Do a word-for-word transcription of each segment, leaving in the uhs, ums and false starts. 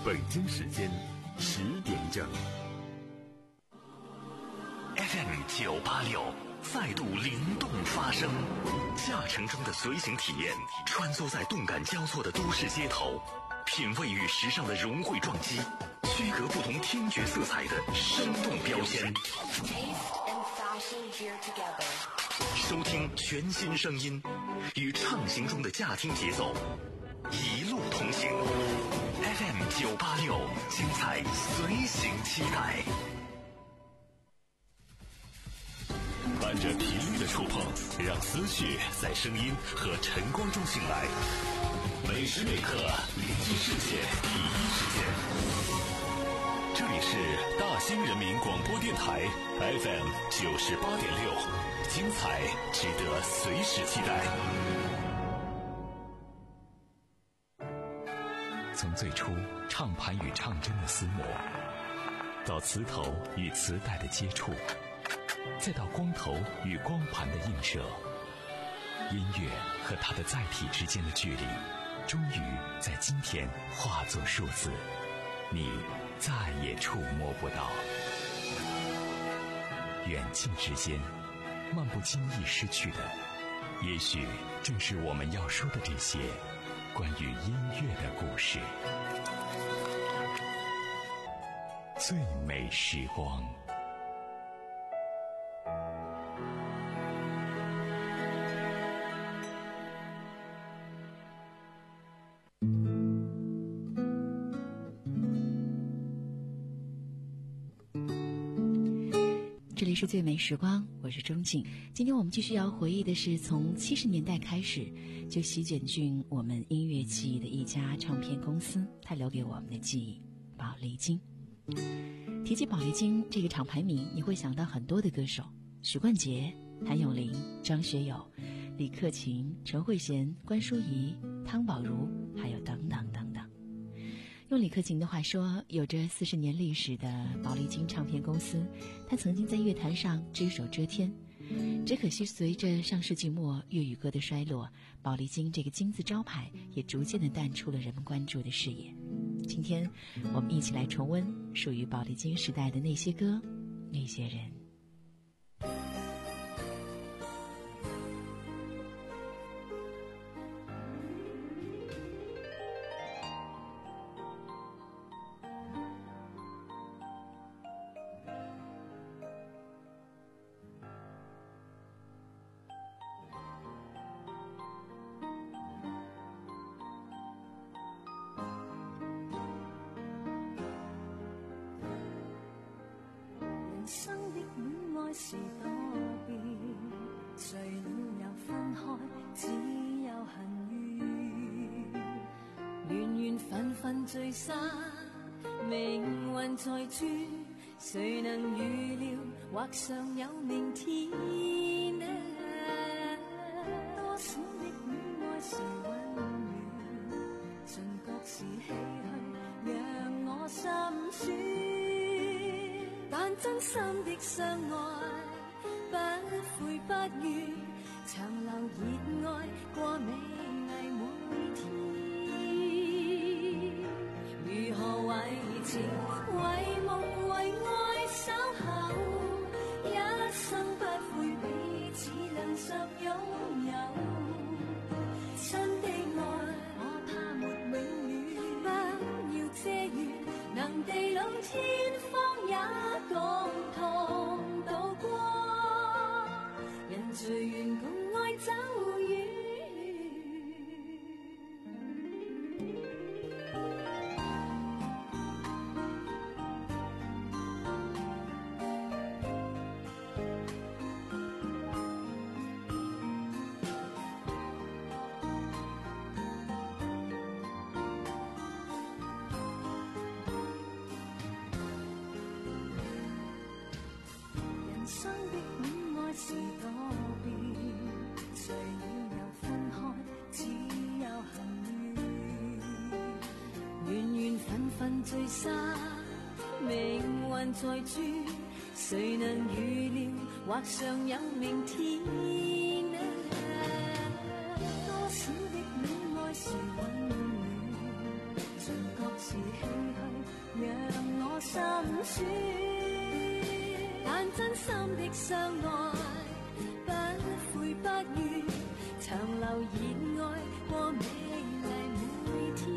北京时间十点整。 F M 九八六再度灵动发声，驾乘中的随行体验，穿梭在动感交错的都市街头，品味与时尚的融汇撞击，区隔不同听觉色彩的生动标签。收听全新声音，与畅行中的驾听节奏，一路同行。F M 九八六，精彩随行期待。伴着频率的触碰，让思绪在声音和晨光中醒来。每时每刻，聆听世界第一时间。这里是大兴人民广播电台 F M 九十八点六，精彩值得随时期待。从最初唱盘与唱针的厮磨，到磁头与磁带的接触，再到光头与光盘的映射，音乐和它的载体之间的距离，终于在今天化作数字，你再也触摸不到。远近之间，漫不经意失去的，也许正是我们要说的这些关于音乐的故事。最美时光。 这里是最美时光，我是钟静。今天我们继续要回忆的是从七十年代开始就席卷进我们音乐记忆的一家唱片公司，它留给我们的记忆——宝丽金。提起宝丽金这个厂牌名，你会想到很多的歌手：许冠杰、谭咏麟、张学友、李克勤、陈慧娴、关淑怡、汤宝如，还有等等等等。用李克勤的话说，有着四十年历史的宝丽金唱片公司，他曾经在乐坛上只手遮天。只可惜随着上世纪末粤语歌的衰落，宝丽金这个金字招牌也逐渐地淡出了人们关注的视野。今天我们一起来重温属于宝丽金时代的那些歌，那些人。 是多變，誰了又分開，只有恨怨。緣緣分分聚散，命運在轉，誰能預料，或尚有明天呢？多少的戀愛是溫暖，盡覺是唏噓，讓我心酸。但真心的相愛，不悔不怨，長留熱愛過美麗每天。如何為情為夢為愛守候，一生不悔彼此能十擁有。真的愛我怕沒永遠，不要遮掩，能地老天荒也共同渡過，人隨緣共愛走遠。是多變，誰了又分開，只有恨怨。緣緣分分聚散，命運在轉，誰能預料，或尚有明天呢？多少的戀愛是溫暖，盡覺是唏噓。 心酸，但真心的相愛，不悔不怨，長留熱愛過美麗每天。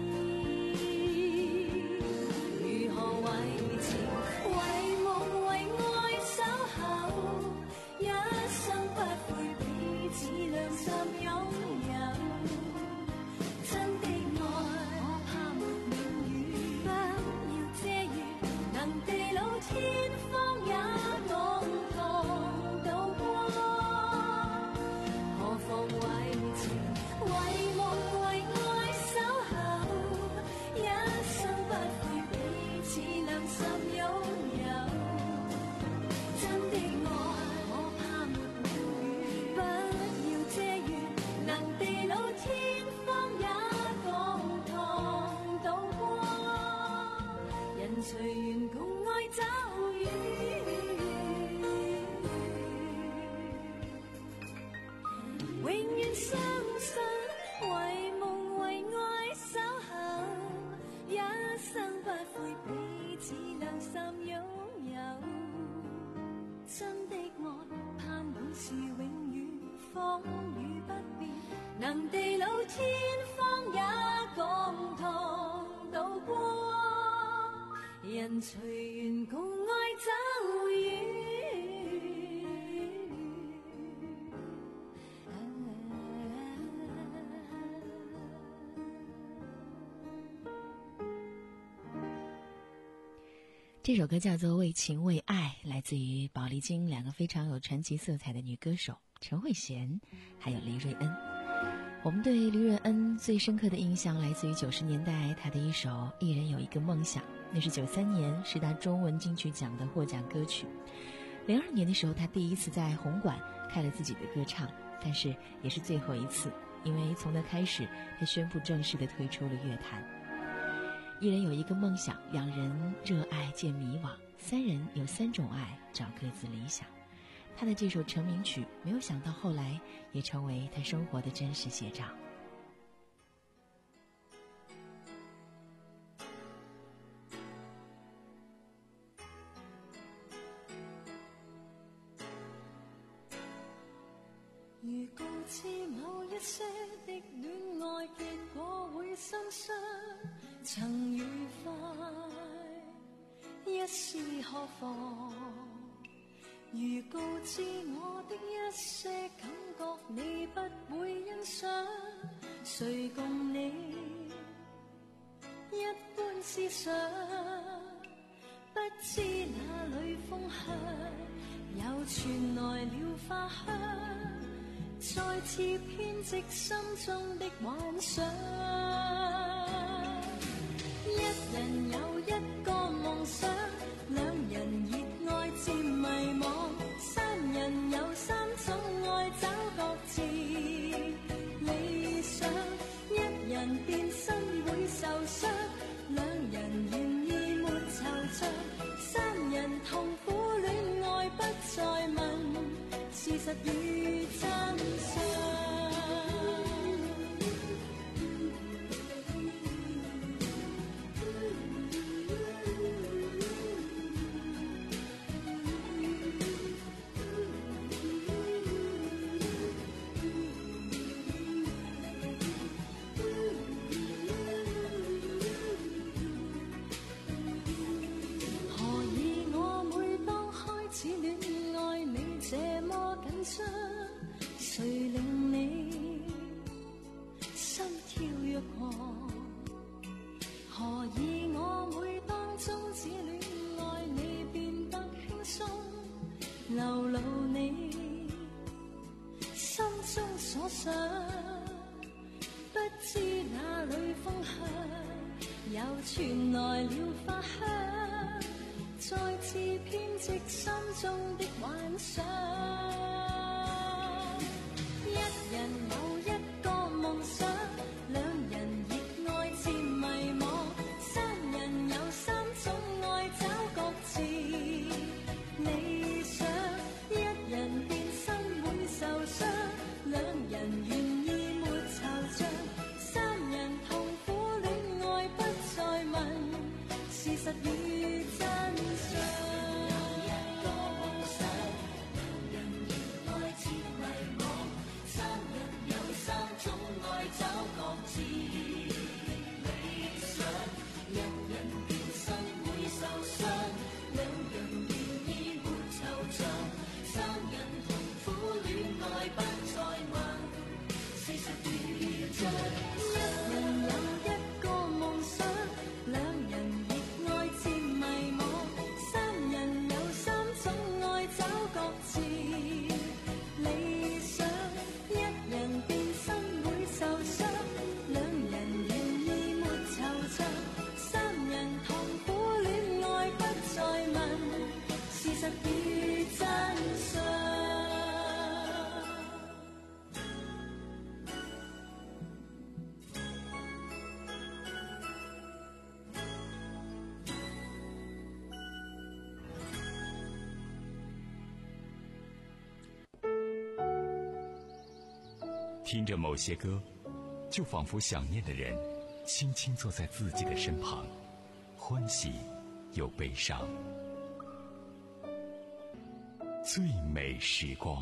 如何為情為夢為愛守候，一生不悔彼此兩心擁有。真的愛我怕沒永遠，不要遮掩，能地老天荒也共同渡過。何妨為情為夢為愛守候，一生不悔彼此兩心擁有。真的愛我怕沒永遠，不要遮掩，能地老天荒也共同渡過。人隨緣共愛走遠，永遠相信為夢為愛守候，一生不悔彼此兩心擁有。真的愛盼會是永遠，風雨不變，能地老天荒也共同渡過。人隨緣共愛走遠。 这首歌叫做《为情为爱》，来自于宝丽金两个非常有传奇色彩的女歌手陈慧娴还有黎瑞恩。我们对黎瑞恩最深刻的印象来自于九十年代她的一首《一人有一个梦想》，那是九三年是她中文金曲奖的获奖歌曲。零二年的时候，她第一次在红馆开了自己的歌唱，但是也是最后一次，因为从那开始她宣布正式的退出了乐坛。一人有一个梦想，两人热爱渐迷惘，三人有三种爱，找各自理想。他的这首成名曲，没有想到后来也成为他生活的真实写照。 如告知某一些的戀愛結果會心傷，曾愉快一試何妨？如告知我的一些感覺你不會欣賞，誰共你一般思想？不知哪裏風香，又傳來了花香，再次編織心中的幻想。一人有一個夢想，兩人熱愛漸迷惘，三人有三種愛找各自理想。一人變身會受傷，兩人願意沒惆悵，三人痛苦戀愛不再問事實與真相。誰令你心跳若狂？何以我每當終止戀愛你變得輕鬆，流露你心中所想？不知哪裏風香，又傳來了花香，再次編織心中的幻想。一人有一個夢想，兩人熱愛漸迷惘，三人有三種愛找各自理想。一人變身會受傷，兩人願意沒惆悵，三人痛苦戀愛不再問事實與真。 听着某些歌，就仿佛想念的人轻轻坐在自己的身旁，欢喜又悲伤。最美时光。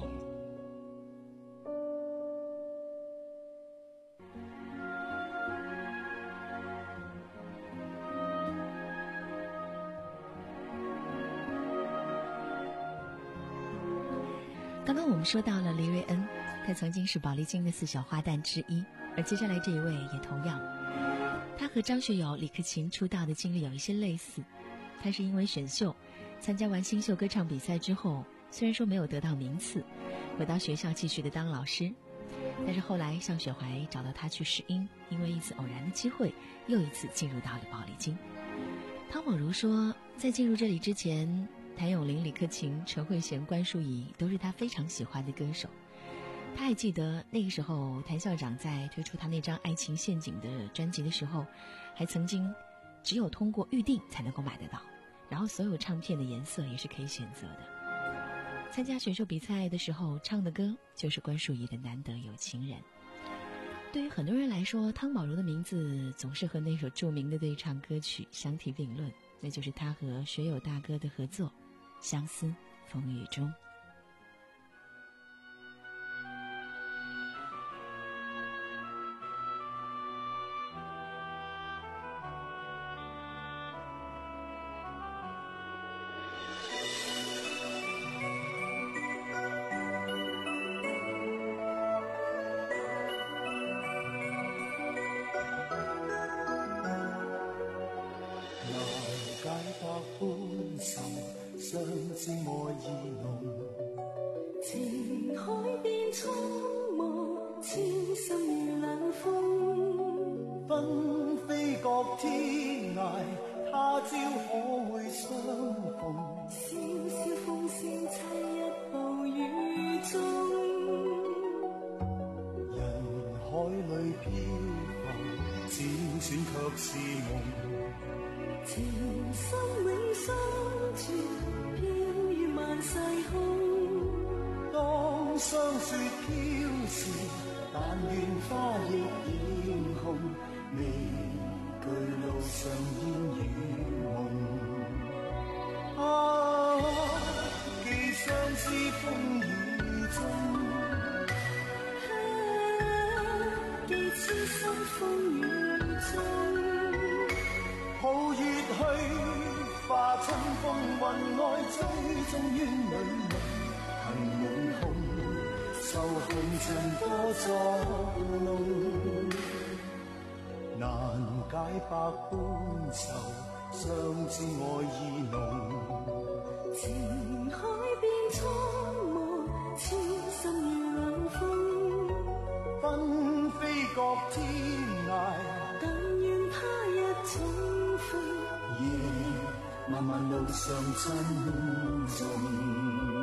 刚刚我们说到了黎瑞恩，他曾经是宝丽金的四小花旦之一，而接下来这一位也同样，他和张学友、李克勤出道的经历有一些类似。他是因为选秀，参加完新秀歌唱比赛之后，虽然说没有得到名次，回到学校继续的当老师，但是后来向雪怀找到他去试音，因为一次偶然的机会，又一次进入到了宝丽金。汤宝如说，在进入这里之前，谭咏麟、李克勤、陈慧娴、关淑怡都是他非常喜欢的歌手。他还记得那个时候，谭校长在推出他那张《爱情陷阱》的专辑的时候，还曾经只有通过预定才能够买得到，然后所有唱片的颜色也是可以选择的。参加选秀比赛的时候唱的歌就是关淑怡的《难得有情人》。对于很多人来说，汤宝如的名字总是和那首著名的对唱歌曲相提并论，那就是他和学友大哥的合作《相思风雨中》。 情海變蒼茫，千心如冷風， 紛飛各天涯，他朝可會相逢？ 笑笑風聲凄一暴雨中， 人海裏漂浮，輾轉卻是夢。 情深永相傳，飄於萬世空。 當霜雪飄時，但願花亦艷紅，未懼路上煙與夢。啊，既相思風雨中， 啊，既痴心風雨中。 抱月去，化春風雲外，追蹤於女夢，恨滿空，愁紅塵多作弄，難解百般愁，相知愛意濃。 情海變蒼茫，痴心如冷風， 紛飛各天涯， 但願他日重夜漫漫路上珍重。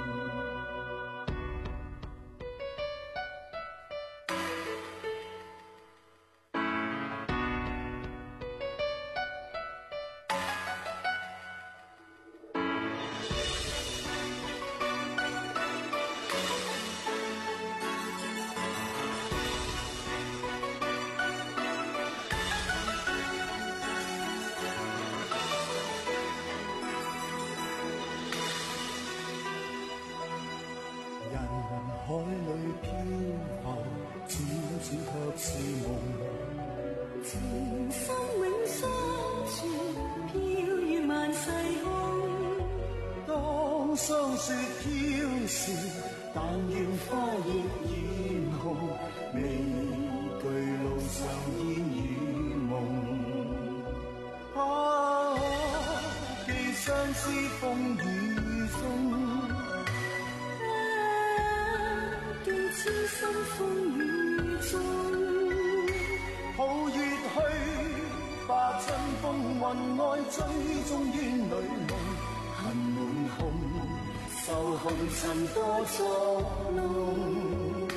海裏漂浮，漸漸卻是夢。 情深永相傳，飄於萬世空。 當霜雪飄時，但願花亦艷紅，未懼路上煙與夢。啊，既相思風雨中。 痴心風雨中， 抱月去，化春風雲外，追蹤於女夢，恨滿空，愁紅塵多作弄，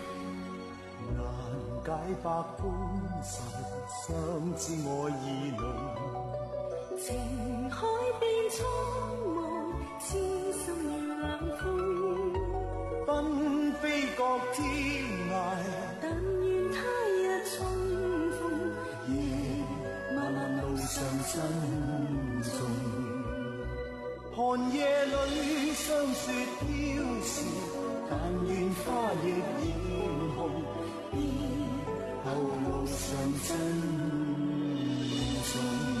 難解百般愁，相知愛意濃。 情海變蒼茫，痴心如冷風。 紛飛各天涯。 珍重。寒夜里霜雪飘时，但愿花亦艳红，以后路上珍重。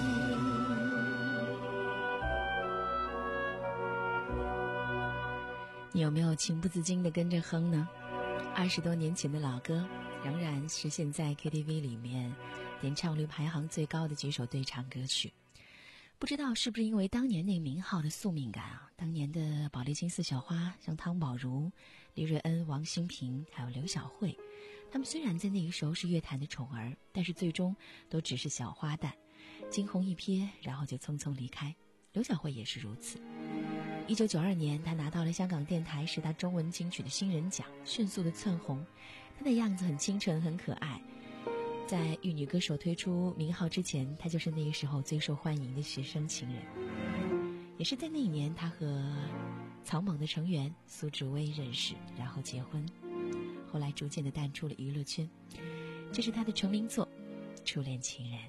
你有没有情不自禁地跟着哼呢？二十多年前的老歌，仍然是现在 K T V 里面点唱率排行最高的几首对唱歌曲。不知道是不是因为当年那个名号的宿命感啊，当年的宝丽金四小花，像汤宝如、李瑞恩、王馨平还有刘晓慧，他们虽然在那个时候是乐坛的宠儿，但是最终都只是小花旦，惊鸿一瞥，然后就匆匆离开。刘晓慧也是如此。一九九二年，她拿到了香港电台十大中文金曲的新人奖，迅速的窜红。她的样子很清纯，很可爱。在玉女歌手推出名号之前，她就是那个时候最受欢迎的学生情人。也是在那一年，她和草蜢的成员苏志威认识，然后结婚，后来逐渐的淡出了娱乐圈。这是她的成名作《初恋情人》。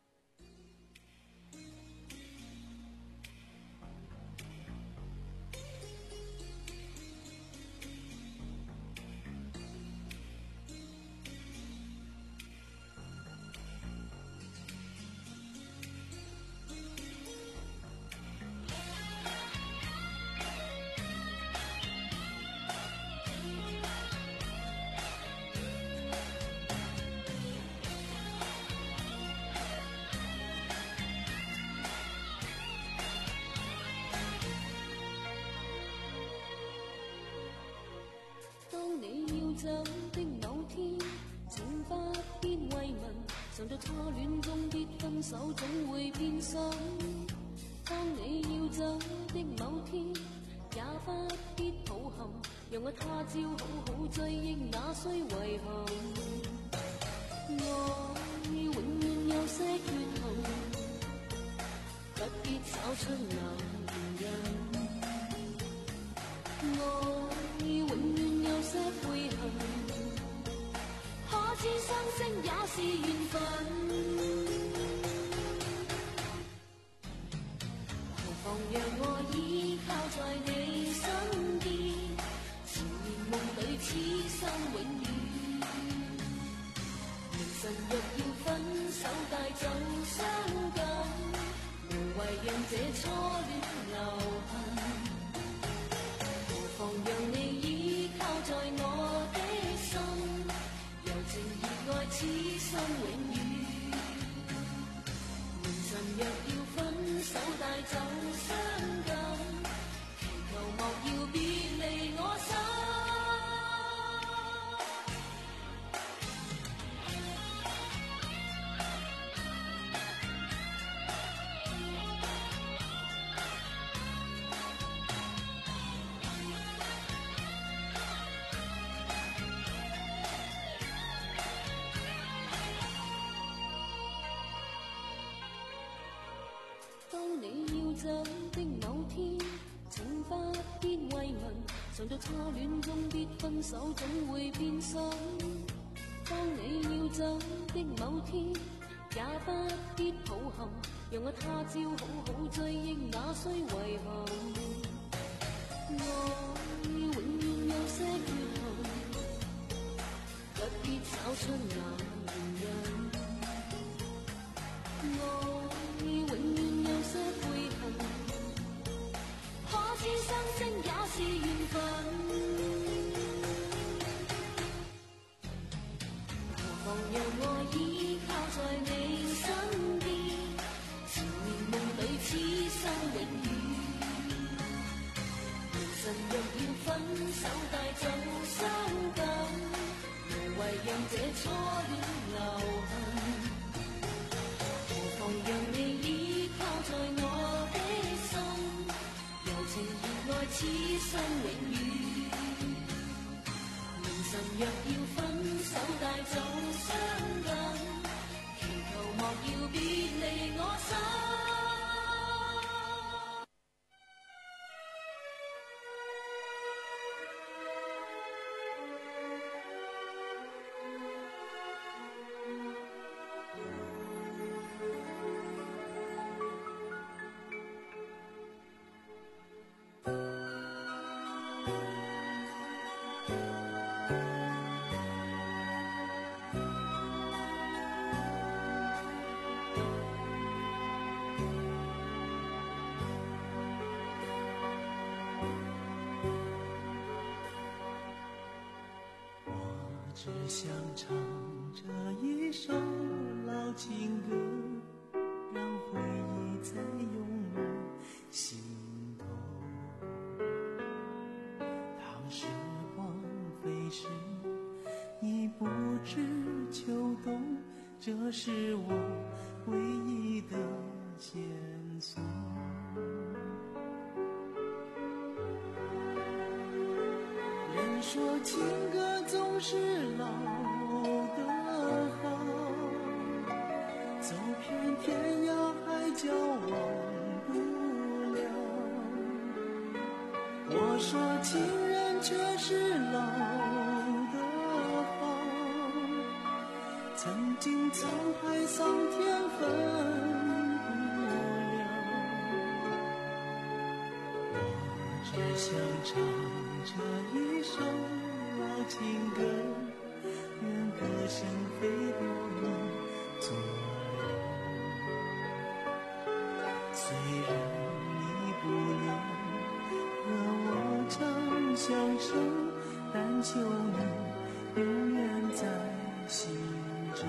走的某天，情不必慰问，常在初戀中必分手，總會變心。當你要走的某天，也不必抱憾，讓我他朝好好追憶那雖遺憾。愛永遠有些缺陷，不必找出男人。愛永遠有些悔恨，可知相識也是緣分。何妨讓我依靠在你身邊，纏綿夢裏此生永遠。明晨若要分手帶走傷感，無謂讓這初戀留痕。何妨讓你依靠在我的心，柔情熱愛此生永遠。明晨若要分手帶走傷感，祈求莫要別離我心。走的某天，情不必慰問，常在初戀中必分手，總會變心。當你要走的某天，也不必抱憾，讓我他朝好好追憶那雖遺憾。愛永遠有些缺陷，不必找出男人。愛永遠有些悔恨，可知相識也是緣分。何妨讓我依靠在你身邊，纏綿夢裏此生永遠。明晨若要分手帶走傷感，無謂讓這初戀留痕。何妨讓你依靠在我的心，柔情熱愛此生永遠。明晨若要分手帶走傷感，祈求莫要別離我心。 想唱这一首老情歌，让回忆再涌满心头。当时光飞逝，你不知秋冬，这是我唯一的线索。人说情歌总是老的好，走遍天涯海角忘不了。我说情人却是老的好，曾经沧海桑田分不了。我只想唱这一首老情歌，愿歌声飞到你左右。虽然你不能和我长相守，但求你永远在心中。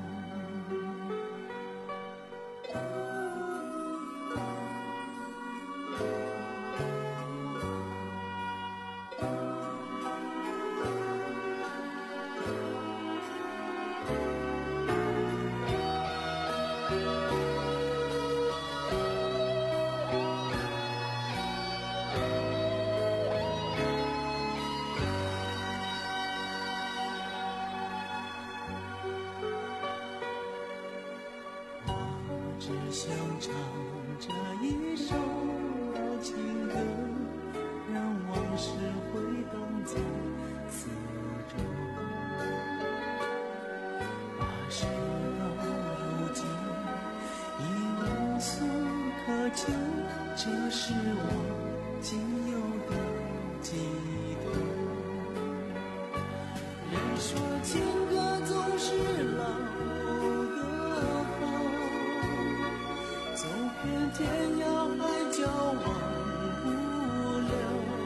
只想唱这一首老情歌，让往事回荡在四周。那时到如今已无所可求，这是我仅有的寄托。人说情歌总是老天涯海角忘不了。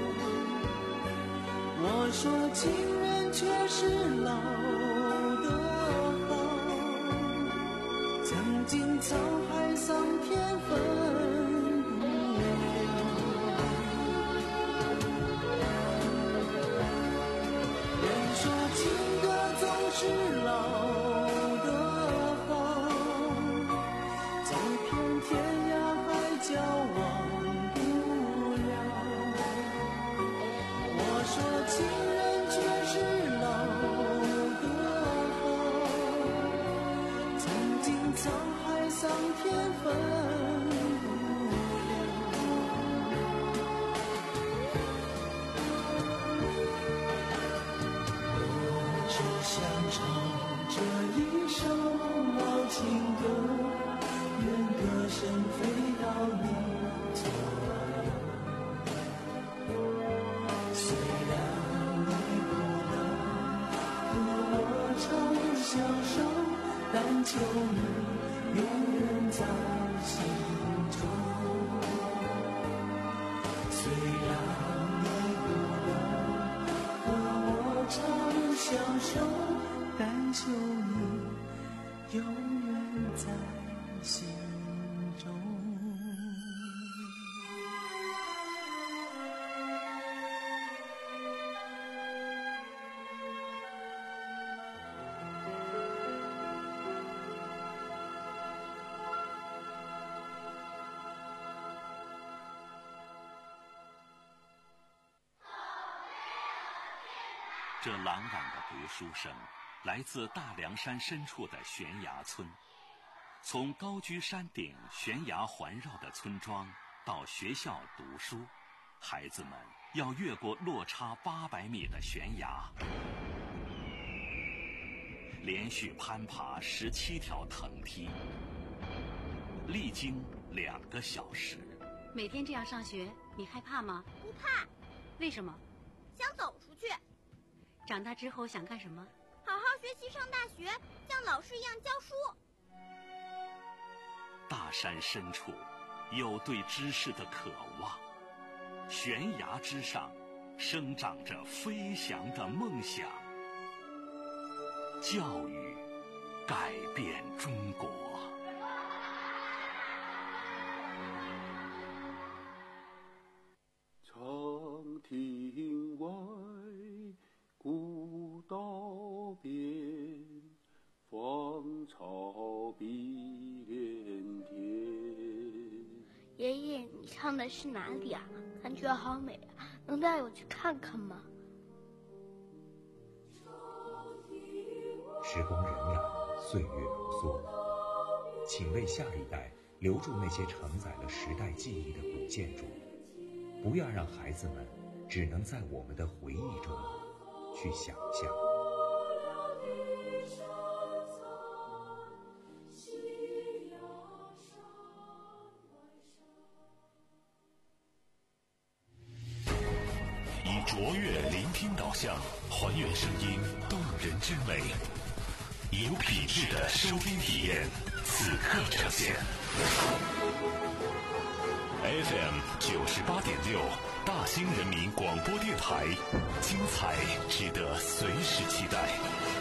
我说情人却是老的好，曾经沧海桑田分不了。人说情歌总是老交忘不了。我说情人却是老的好，曾经沧海桑田分不了。我只想唱这一首老情歌，愿歌声飞到你左右。虽然你不能和我长相守，但求你永远在心中。虽然你不能和我长相守，但求你永远在心中。 这朗朗的读书声来自大凉山深处的悬崖村。从高居山顶、悬崖环绕的村庄到学校读书，孩子们要越过落差八百米的悬崖，连续攀爬十七条藤梯，历经两个小时。 每天这样上学，你害怕吗？ 不怕。 为什么？ 想走出去。 长大之后想干什么？ 好好学习，上大学，像老师一样教书。 大山深处有对知识的渴望，悬崖之上生长着飞翔的梦想。 教育改变中国。 长亭外，古道边，芳草碧连天。 爷爷，你唱的是哪里啊？感觉好美啊，能带我去看看吗？ 时光荏苒，岁月如梭，请为下一代留住那些承载了时代记忆的古建筑，不要让孩子们只能在我们的回忆中去想象。 以卓越聆听导向，还原声音动人之美，有品质的收听体验，此刻呈现。F M 九十八点六，大兴人民广播电台，精彩值得随时期待。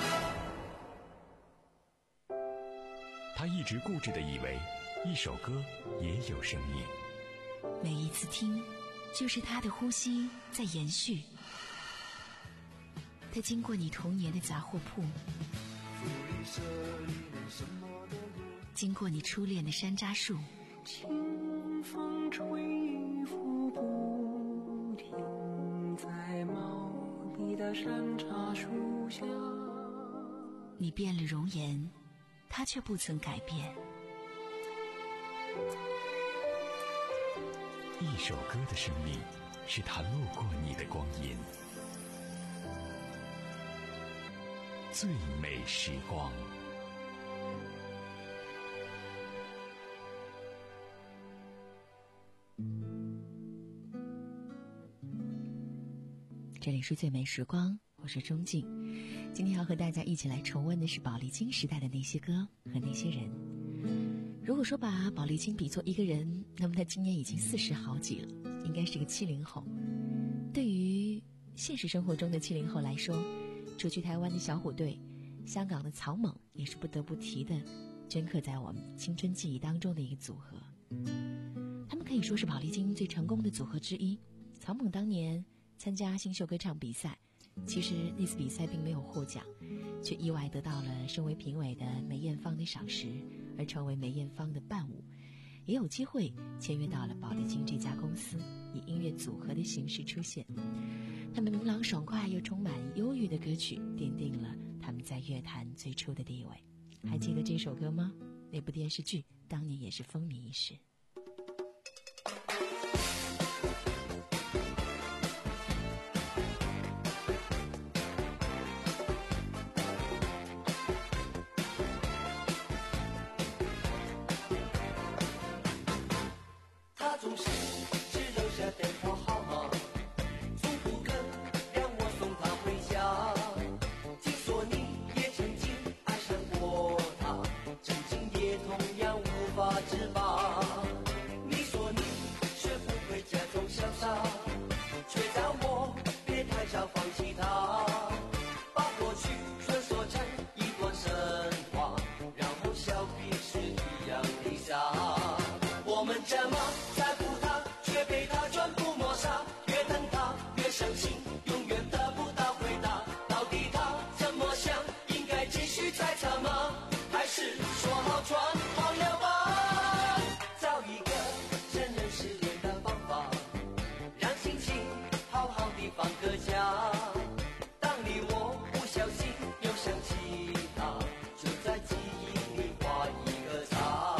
他一直固执地以为，一首歌也有生命。 每一次听，就是他的呼吸在延续。他经过你童年的杂货铺，经过你初恋的山楂树， 清风吹拂不停，在茂密的山茶树下。 你变了容颜，他却不曾改变。 一首歌的生命，是他路过你的光阴。最美时光。 这里是最美时光，我是钟静。今天要和大家一起来重温的是宝丽金时代的那些歌和那些人。如果说把宝丽金比作一个人，那么他今年已经四十好几了，应该是个七零后。对于现实生活中的七零后来说，除去台湾的小虎队，香港的草蜢也是不得不提的，镌刻在我们青春记忆当中的一个组合。他们可以说是宝丽金最成功的组合之一。草蜢当年参加新秀歌唱比赛，其实那次比赛并没有获奖，却意外得到了身为评委的梅艳芳的赏识，而成为梅艳芳的伴舞，也有机会签约到了宝丽金这家公司，以音乐组合的形式出现。他们明朗爽快又充满忧郁的歌曲，奠定了他们在乐坛最初的地位。还记得这首歌吗？那部电视剧当年也是风靡一时。 他总是只留下电话号码，从不肯让我送他回家。听说你也曾经爱上过他，曾经也同样无法自拔。你说你学不会假装潇洒，却叫我别太早放弃他，把过去传说成一段神话，然后笑彼此一样的傻。我们这么在乎他，却被他全部抹杀。越等他，越伤心，永远得不到回答。到底他怎么想？应该继续猜测吗？还是说好全忘了吧？找一个承认失恋的方法，让心情好好地放个假。当你我不小心又想起他，就在记忆里画一个叉。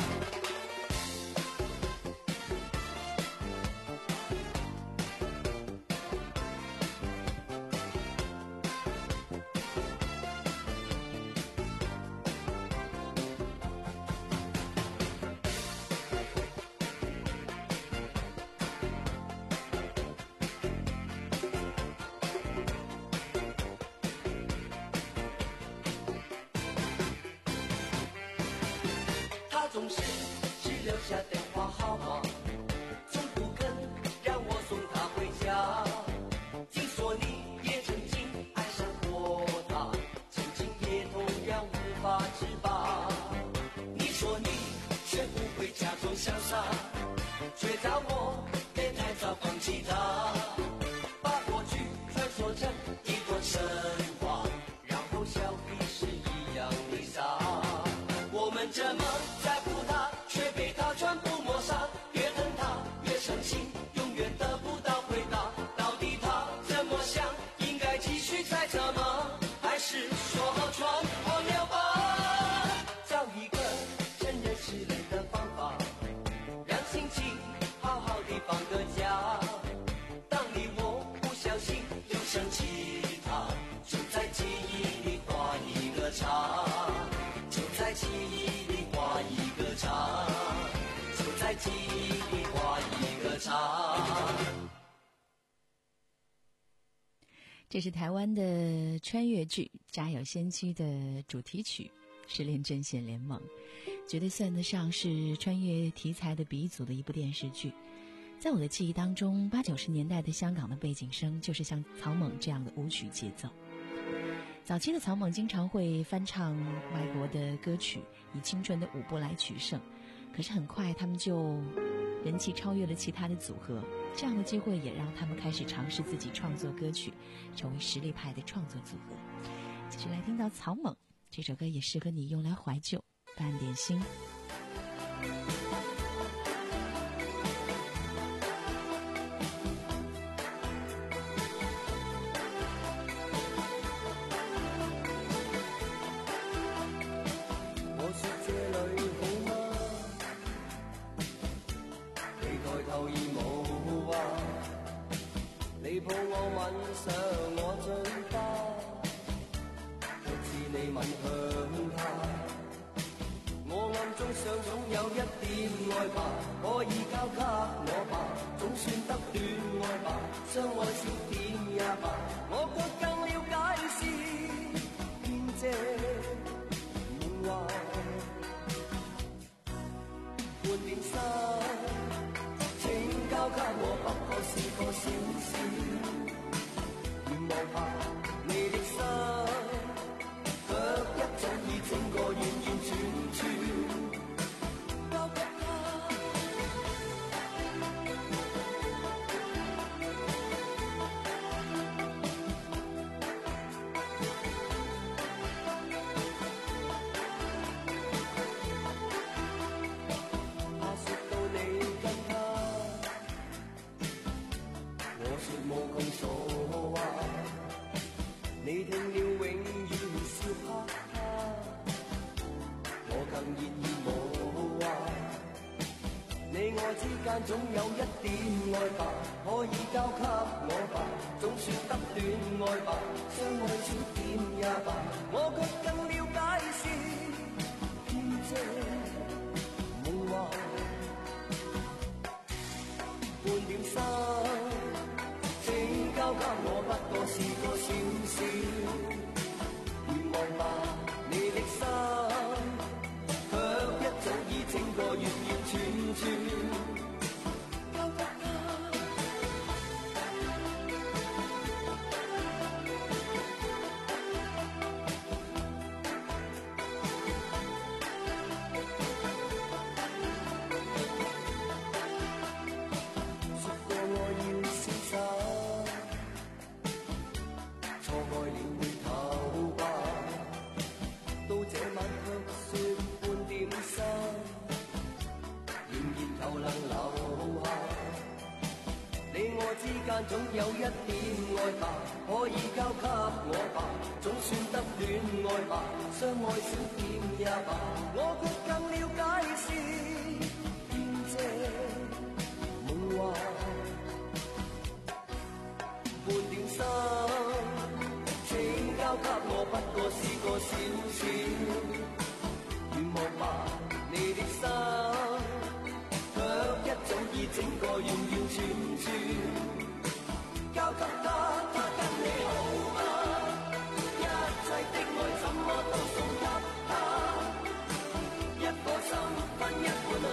他总是只留下电话号码，从不肯让我送他回家。听说你也曾经爱上过他，曾经也假装潇洒，却叫我别太早放弃它，把过去传说成一段神话，然后笑彼是一样的傻。我们这么在乎他，却被他全部抹杀，越恨他越伤心，永远得不到回答。到底他怎么想？应该继续猜测吗？还是说好全忘了吧？找一个承认失恋的方法，让心情好好地放个假。当你我不小心又想起他，就在记忆里画一个叉，就在记忆里画一个叉，就在记忆里画一个叉。 这是台湾的穿越剧《家有仙妻》的主题曲《失恋阵线联盟》，绝对算得上是穿越题材的鼻祖的一部电视剧。在我的记忆当中，八九十年代的香港的背景声就是像草蜢这样的舞曲节奏。早期的草蜢经常会翻唱外国的歌曲，以青春的舞步来取胜，可是很快他们就人气超越了其他的组合，这样的机会也让他们开始尝试自己创作歌曲，成为实力派的创作组合。继续来听到草蜢这首歌，也适合你用来怀旧，伴点心。 我說這裏好嗎？你抬頭而無話，你抱我吻上我嘴巴，卻似你吻向他。我暗中想總有一點愛吧，可以交給我吧，總算得戀愛吧，相愛少點也罷。我覺更了解是編織夢話。半點心，請交給我，不過是個小事。願望吧，你的心，卻一早已整個完完全全交給他。無窮傻話，你聽了永遠笑哈哈，我更熱意無話。你我之間總有一點愛吧，可以交給我吧，總算得戀愛吧，相愛少點也罷。我卻更了解是編織夢話，半點心。交給我不過是個小事，願望吧，你的心，卻一早已整個完完全全交給他。說過我要瀟灑。之間總有一點愛吧，可以交給我吧，總算得戀愛吧，相愛少點也罷。我卻更了解是編織夢話，半點心，請交給我，不過是個小事。願望吧，你的心，卻一早已整個完完全全交給他，他跟你好嗎？一切的愛怎麼都送給他，一顆心分一半。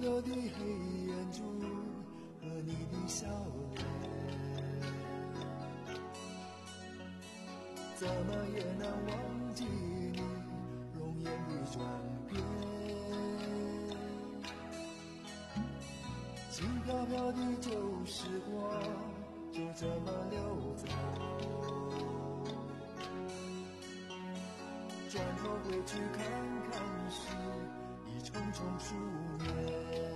飘的黑眼珠和你的笑脸，怎么也难忘记你容颜的转变。轻飘飘的旧时光就这么溜走，转头回去看看时已匆匆数年。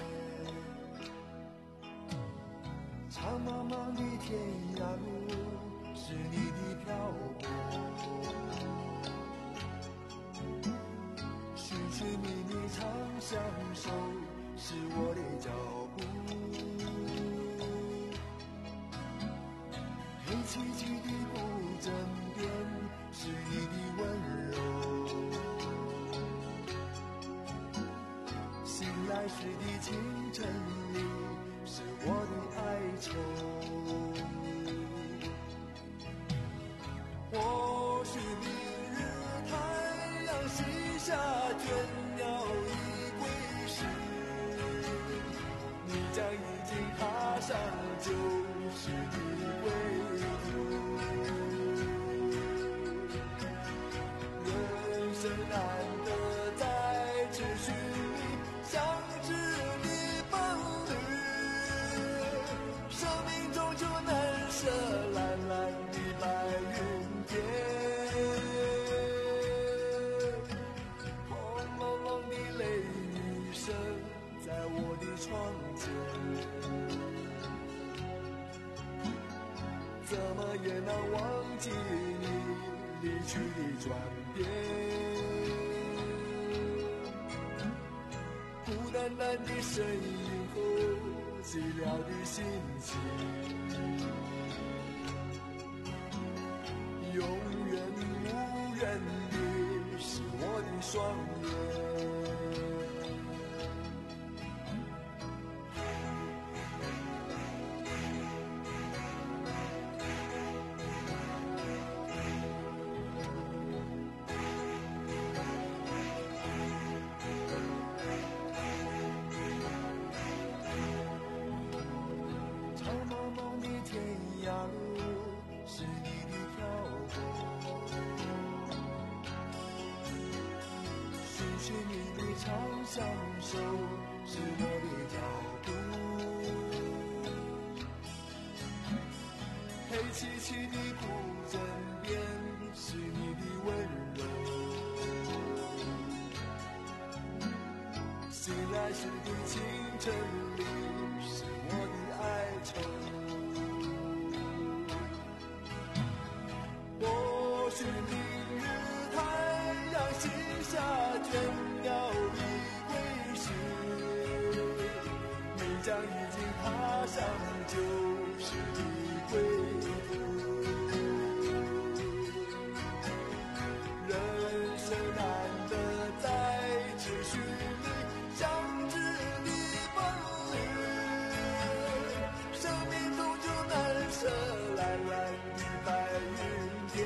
长茫茫的天涯路是你的漂泊，寻寻觅觅长相守是我的脚步，黑漆漆的古镇边是你的温柔，醒来时的清晨里是我的哀愁。或许明日太阳西下，倦鸟已归时，你将已经踏上旧时的归途。人生难得再次寻觅相知的伴侣，生命中就难舍蓝蓝的白云天。轰隆隆的雷雨声在我的窗前，怎么也难忘记你离去的转变。孤单单的身影后寂寥的心情，永远无缘的是我的双眼。长茫茫的天涯路是你的漂泊，寻寻觅觅长相守是我的脚步，黑漆漆的古镇边是你的温柔，醒来时的清晨里是我的哀愁。或许明日太阳西下，倦鸟已归时，你将已经踏上旧时的归途。人生难得再次寻觅相知的伴侣，生命中就难舍蓝蓝的白云天。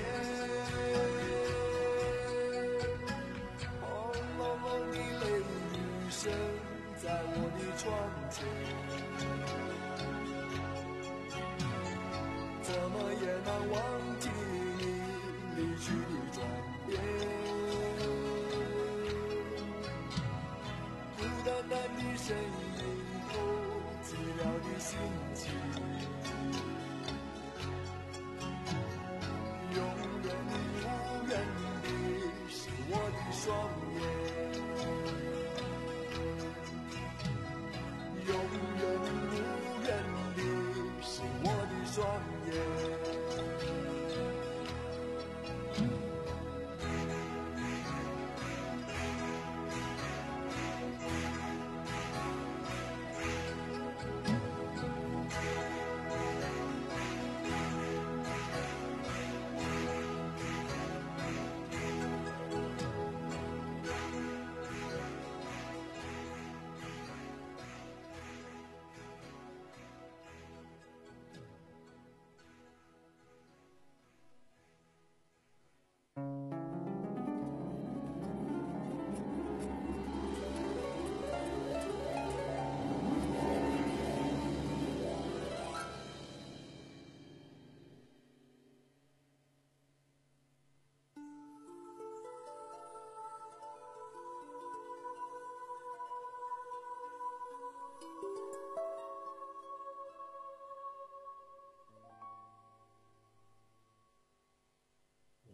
轰隆隆的雷雨声在我的窗前，怎么也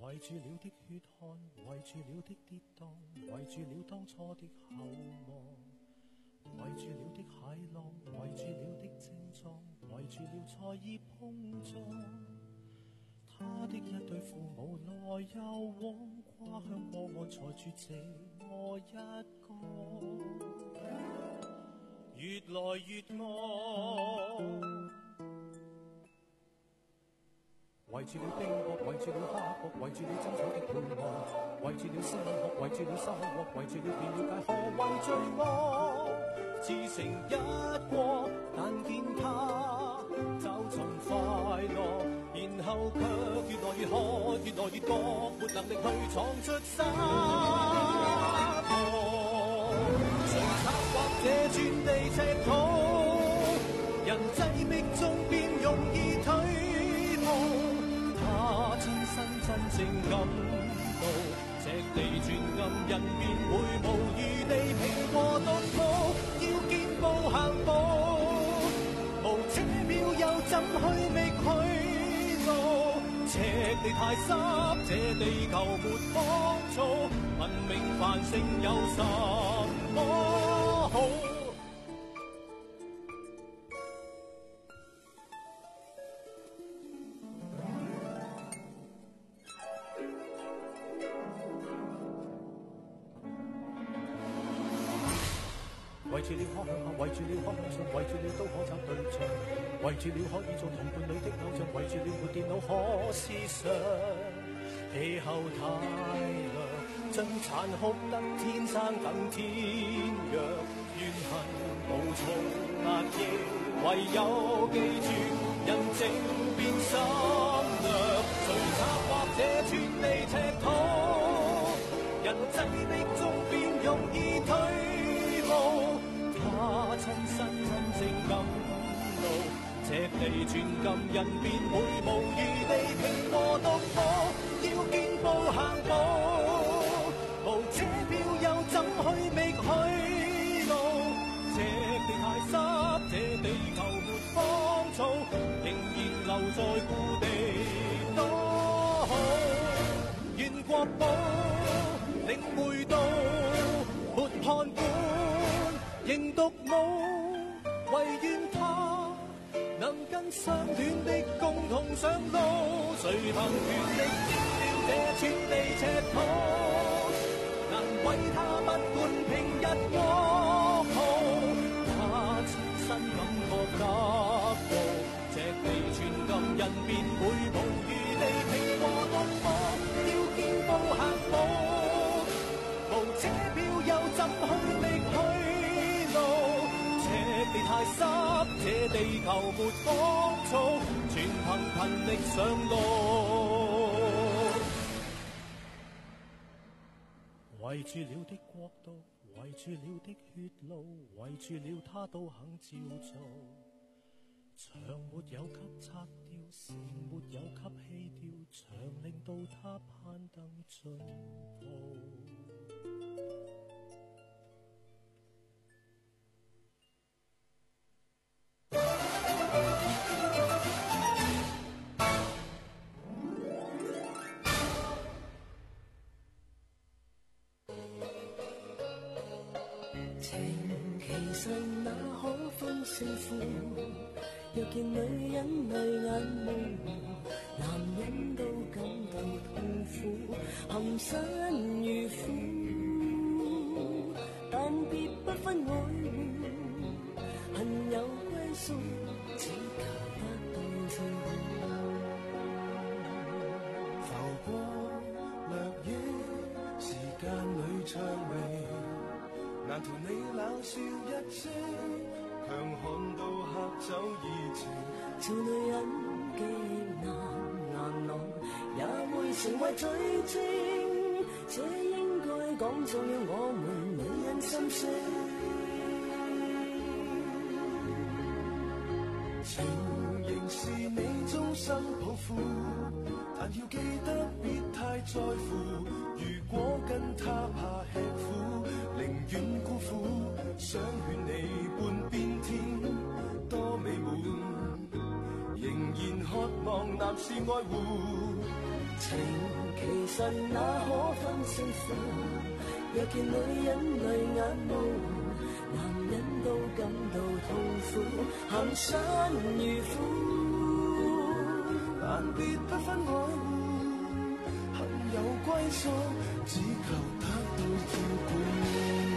圍住了的血汗，圍住了的跌宕，圍住了當初的厚望，圍住了的駭浪，圍住了的症狀，圍住了才已碰撞。他的一對父母來又往，跨向過岸，才住這我一個，越來越愛。圍住了冰雹，圍住了蝦殼，圍住了爭取的盼望，圍住了升學，圍住了收穫，圍住了便了解何謂罪惡。自成一國，但見他找尋快樂，然後卻越來越渴，越來越覺沒能力去闖出沙漠。誰策劃這轉地赤土？人擠迫中便容易退步。他親身真正感到，赤地轉暗，人便會無餘地拼過獨步，要見步行步，無車票又怎去覓去路？赤地太濕，這地球沒芳草，文明繁盛有什麼好？圍住了方向，圍住了方向，圍住了都可找對象，圍住了可以做同伴侶的偶像，圍住了沒電腦可思想。氣候太涼，真殘酷得天生更天弱，怨恨無從壓抑，唯有記住人靜變心涼。誰策劃這轉地赤土？人擠迫中便容易退步。他親身真正感到，赤地轉禁，人便會無餘地拼過獨步，要見步行步，無車票又怎去覓去路？赤地太濕，這地球沒芳草，仍然留在故地多好。願國寶領會到，沒判官仍獨舞，唯願他能跟相戀的共同上路。誰憑權力佔了這寸地赤土？難為他不管平日噩耗，他親身感覺得到，赤地寸金，人便會無餘地拼過獨步，要見步行步，無車票又怎去覓去？地太濕，這地球沒芳草，全憑勤力上路。圍住了的國度，圍住了的血路，圍住了他都肯照做。牆沒有給拆掉，城沒有給棄掉，牆令到他攀登進步。 若見女人淚眼模糊，男人都感到痛苦，含辛茹苦，但別不分愛護，恨有歸宿，只求得到照顧。 浮過掠影，時間裏薔薇，難逃你冷笑一聲，強悍到嚇走熱情。 做女人極難難忘，也會成為罪證。這應該講中了我們女人心聲。 情仍是你終身抱負，但要記得別太在乎。如果跟他怕吃苦，寧願辜負。想勸你半邊天多美滿，仍然渴望男士愛護。 情，其實那可分勝負。若見女人淚眼冒，男人都感到痛苦，行山如虎， 但別不分愛護，恨有歸宿，只求得到照顧。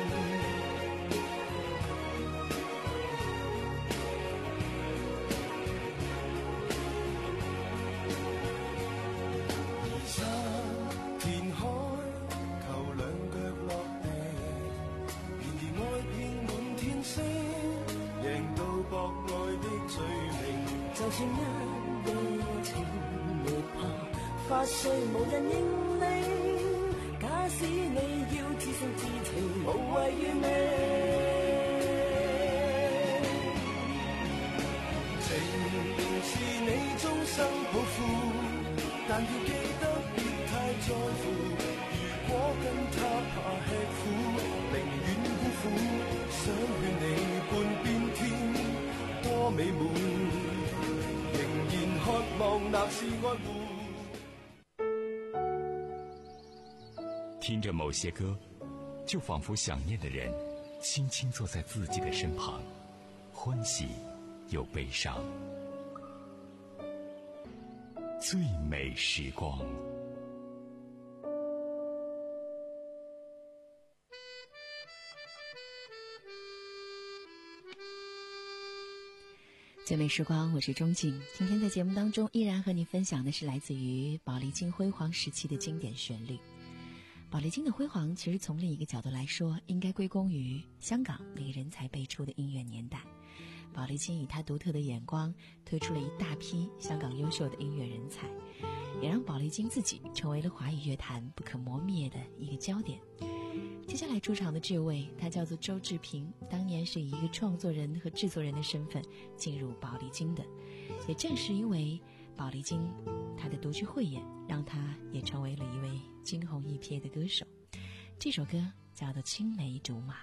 就算一夜情沒怕，發誓無人認領。假使你要自信自情，無謂怨命。 情是你終生抱負，但要記得別太在乎。如果跟他怕吃苦，寧願辜負。想勸你半邊天多美滿。渴望那是愛護。 聽着某些歌，就仿佛想念的人輕輕坐在自己的身旁，歡喜又悲傷。最美時光。 最美时光，我是钟静。今天在节目当中依然和你分享的是来自于宝丽金辉煌时期的经典旋律。宝丽金的辉煌其实从另一个角度来说，应该归功于香港那个人才辈出的音乐年代。宝丽金以他独特的眼光推出了一大批香港优秀的音乐人才，也让宝丽金自己成为了华语乐坛不可磨灭的一个焦点。接下来出场的这位，他叫做周志平，当年是以一个创作人和制作人的身份进入宝丽金的。也正是因为宝丽金他的独具慧眼，让他也成为了一位惊鸿一瞥的歌手。这首歌叫做《青梅竹马》。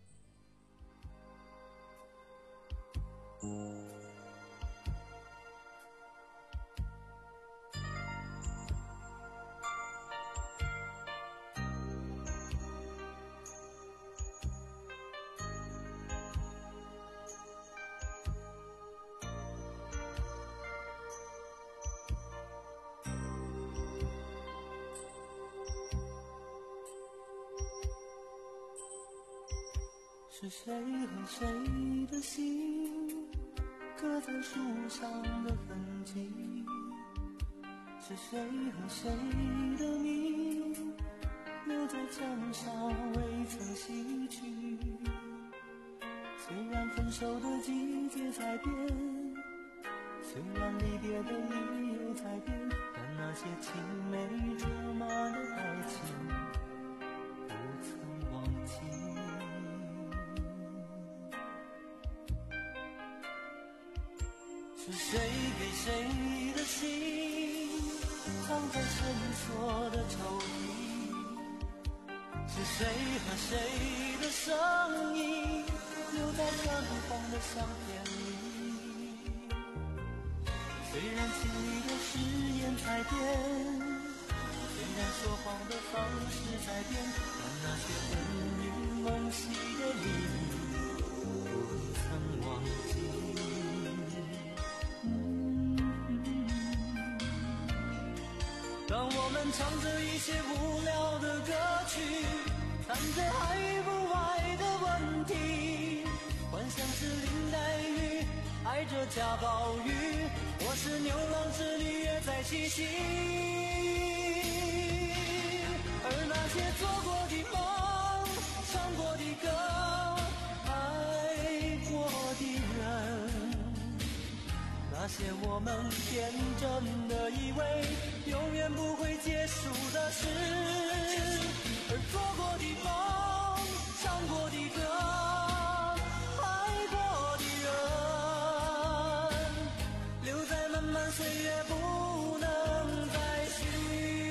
是谁和谁的心刻在树上的痕迹？是谁和谁的名留在墙上未曾洗去？虽然分手的季节在变，虽然离别的理由在变，但那些青梅竹马的爱情不曾忘记。是谁给谁的信藏在深锁的抽屉？是谁和谁的声音留在泛黄的相片里？虽然心里的誓言在变，虽然说谎的方式在变，但那些魂萦梦系的秘密不曾忘记。当我们唱着一些无聊的歌曲，谈着还不爱的问题，幻想是林黛玉爱着贾宝玉，或是牛郎织女也在嬉戏。而那些做过的梦，唱过的歌，爱过的人，那些我们天真的以为永远不会结束的事，而做过的梦，唱过的歌，爱过的人，留在漫漫岁月不能再续。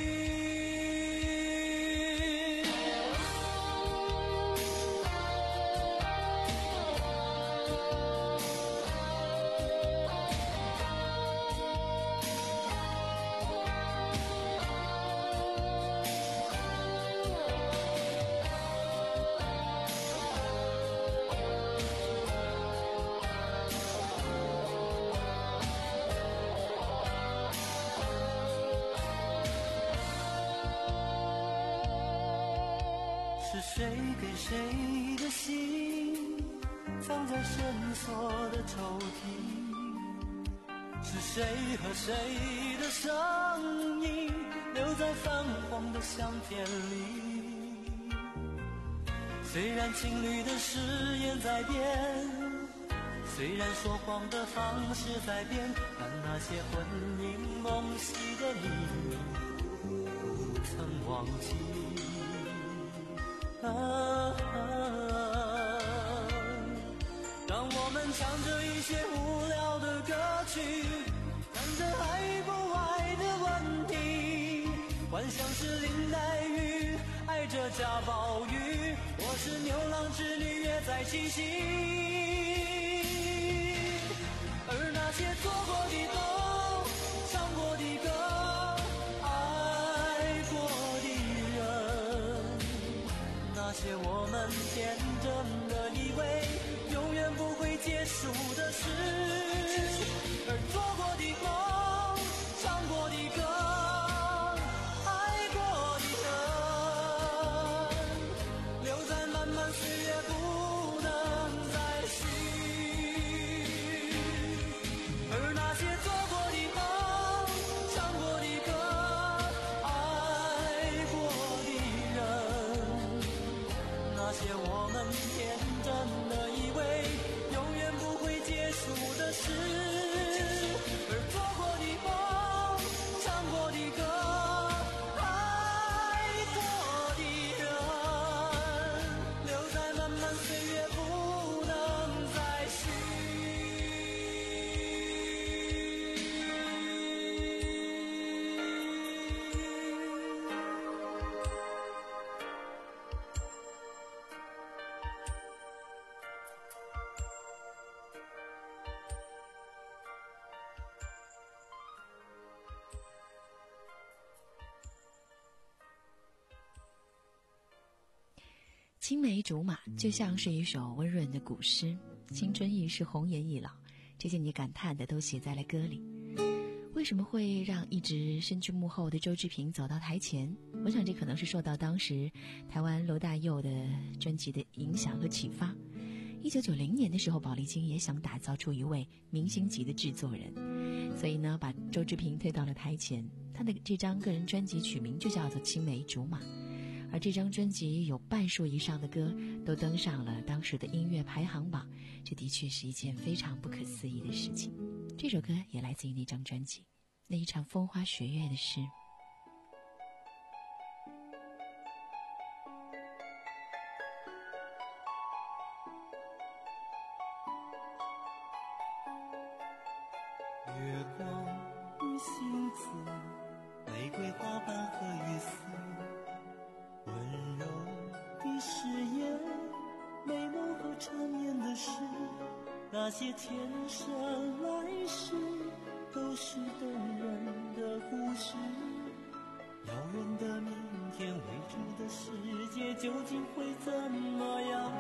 是谁给谁的心藏在深锁的抽屉？是谁和谁的声音留在泛黄的相片里？虽然情侣的誓言在变，虽然说谎的方式在变，但那些魂萦梦系的秘密不曾忘记。啊啊当我们唱着一些无聊的歌曲，谈着爱不爱的问题，幻想是林黛玉爱着贾宝玉，我是牛郎织女约在七夕。而那些做过的梦，唱过的歌，爱过的人，那些我们天真的以为永远不会结束的事，而做过的梦，唱过的歌，爱过的人，留在漫漫岁月不能再续。而那些做过的梦，唱过的歌，爱过的人，那些我们天真的以为永远不会结束的事，而做过的梦，唱过的歌，爱过的人，留在漫漫岁月不能再续。 青梅竹马就像是一首温润的古诗，青春易逝，红颜易老，这些你感叹的都写在了歌里。为什么会让一直身居幕后的周志平走到台前？我想这可能是受到当时台湾罗大佑的专辑的影响和启发。一九九零年的时候，宝丽金也想打造出一位明星级的制作人，所以呢把周志平推到了台前。他的这张个人专辑取名就叫做《青梅竹马》，而这张专辑有半数以上的歌都登上了当时的音乐排行榜，这的确是一件非常不可思议的事情。这首歌也来自于那张专辑，那一场风花雪月的事。 月光与星子，玫瑰花瓣和雨丝，温柔的誓言，美梦和缠绵的事，那些前生来世都是动人的故事。遥远的明天，未知的世界究竟会怎么样？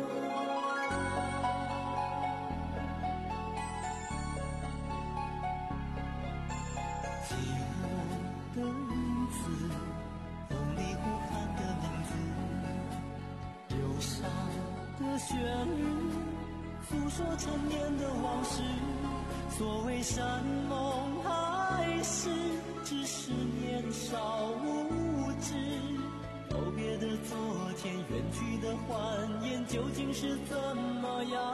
寂寞的日子，风里呼喊的名字，忧伤的旋律，诉说陈年的往事。所谓山盟海誓，只是年少无知。告别的昨天，远去的欢颜，究竟是怎么样？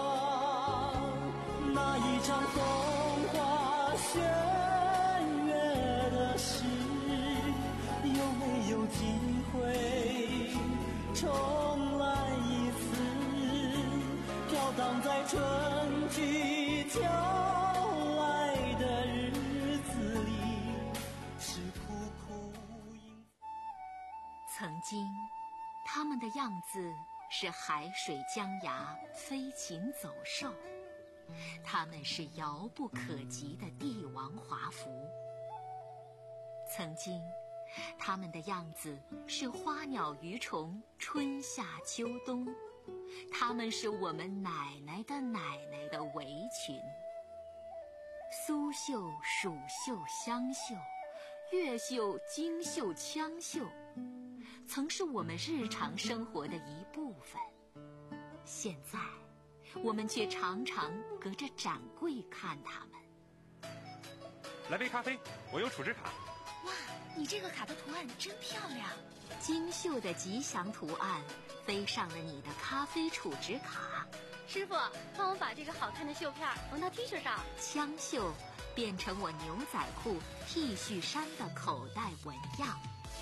那一场风花雪月的事，有没有机会重来一次？飘荡在春去秋来的日子里，是苦苦迎。 曾经他们的样子是海水江崖，飞禽走兽，他们是遥不可及的帝王华服。曾经他们的样子是花鸟鱼虫，春夏秋冬，他们是我们奶奶的奶奶的围裙。苏绣、蜀绣、湘绣，越绣、京绣、羌绣， 曾是我们日常生活的一部分。现在，我们却常常隔着展柜看它们。 来杯咖啡，我有储值卡。 哇，你这个卡的图案真漂亮！精绣的吉祥图案飞上了你的咖啡储值卡。 师傅，帮我把这个好看的绣片缝到 T 恤上。 枪绣变成我牛仔裤、T 恤衫的口袋纹样，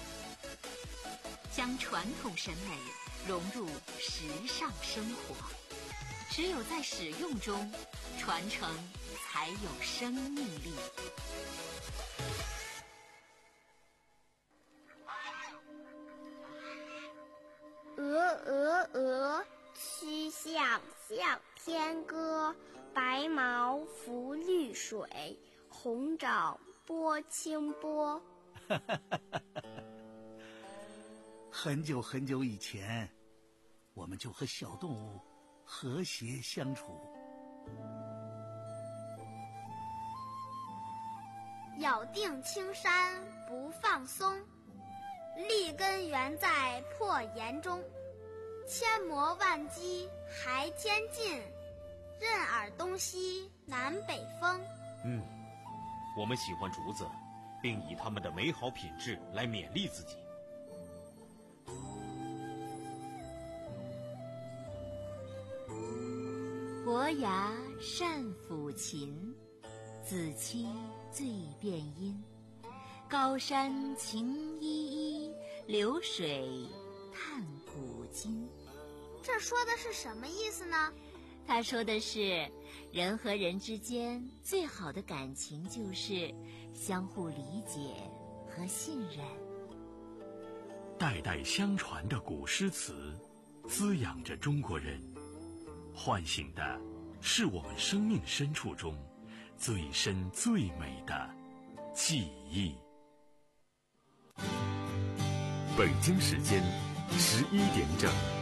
将传统审美融入时尚生活。只有在使用中，传承才有生命力。 鹅鹅鹅，曲项向天歌。白毛浮绿水，红掌拨清波。 很久很久以前，我们就和小动物和谐相处。 咬定青山不放松，立根原在破岩中。千磨万击还天进，任尔东西南北风。 嗯，我们喜欢竹子，并以它们的美好品质来勉励自己。 伯牙善抚琴，子期最辨音。高山晴依依，流水探古今。 这说的是什么意思呢？ 他说的是，人和人之间最好的感情就是相互理解和信任。 代代相传的古诗词，滋养着中国人，唤醒的是我们生命深处中最深最美的记忆。 北京时间十一点整。